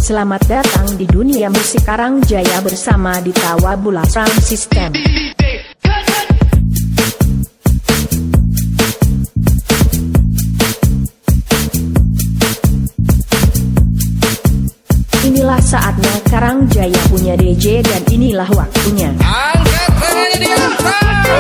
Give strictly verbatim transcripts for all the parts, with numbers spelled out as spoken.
Selamat datang di dunia musik Karangjaya bersama Dita Wabula Sound System. Inilah saatnya Karangjaya punya D J dan inilah waktunya. Angkat tangannya di atas.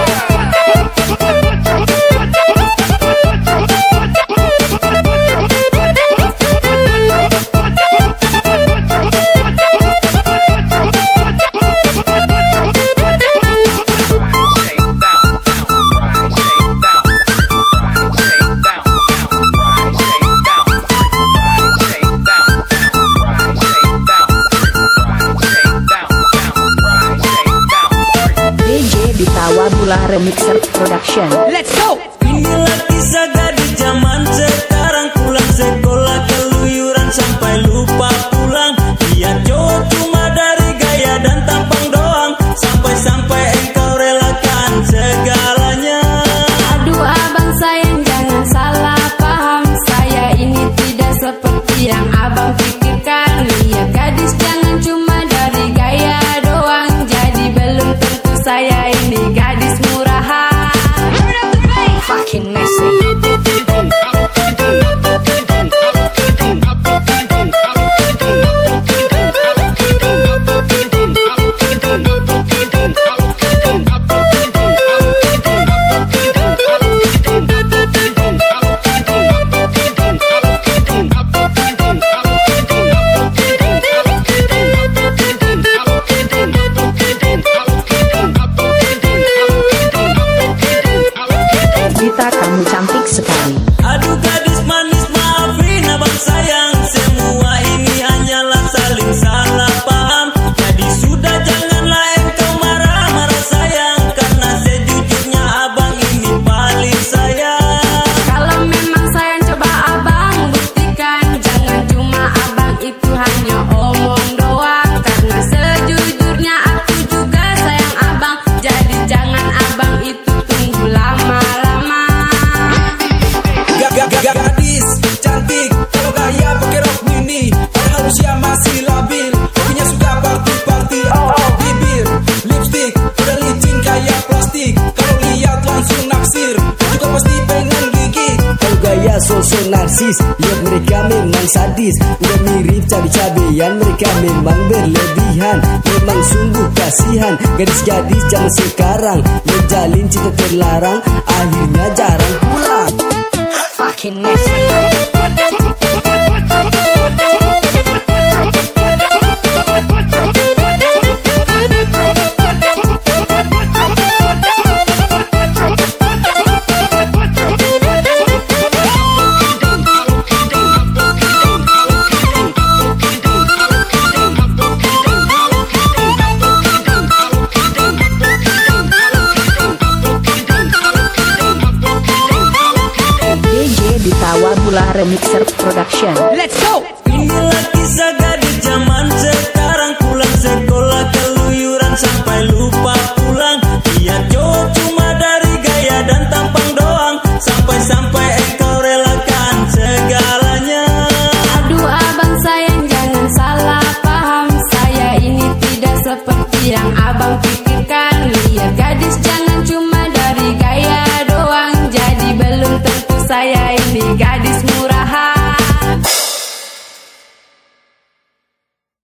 Wabula Remixer Production. Let's go. Inilah kisah gadis zaman sekarang, pulang sekolah keluyuran sampai lupa pulang. Dia cowok cuma dari gaya dan tampang doang, sampai-sampai engkau relakan segalanya. Aduh abang sayang jangan salah paham, saya ini tidak seperti yang abang pikirkan. Lihat gadis jangan cuma dari gaya doang, jadi belum tentu saya ini gadis murahan. Fucking messy. Dita, kamu cantik sekali. Aduh gadis manis maafin abang sayang, semua ini hanyalah saling salah paham. Jadi sudah janganlah engkau marah-marah sayang, karena sejujurnya abang ini paling sayang. Kalau memang sayang coba abang buktikan, jangan cuma abang itu hanya omong doang. Karena sejujurnya aku juga sayang abang, jadi jangan abang itu tunggu lama-lama. Gadis cantik, kalau gaya pakai rok mini, padahal usia masih labil, hobinya suka party-party. Oh, bibir, lipstick, udah licin kayak plastik, kalau lihat langsung naksir, juga pasti pengen gigit. Kalau gaya sosok narsis, lihat mereka memang sadis, udah mirip cabai-cabean, mereka memang berlebihan, memang sungguh kasihan. Gadis-gadis zaman sekarang menjalin cinta terlarang, akhirnya jarang pulang. Fucking messy. D J Dita Wabula Remixer Production. Let's go. Inilah kisah gadis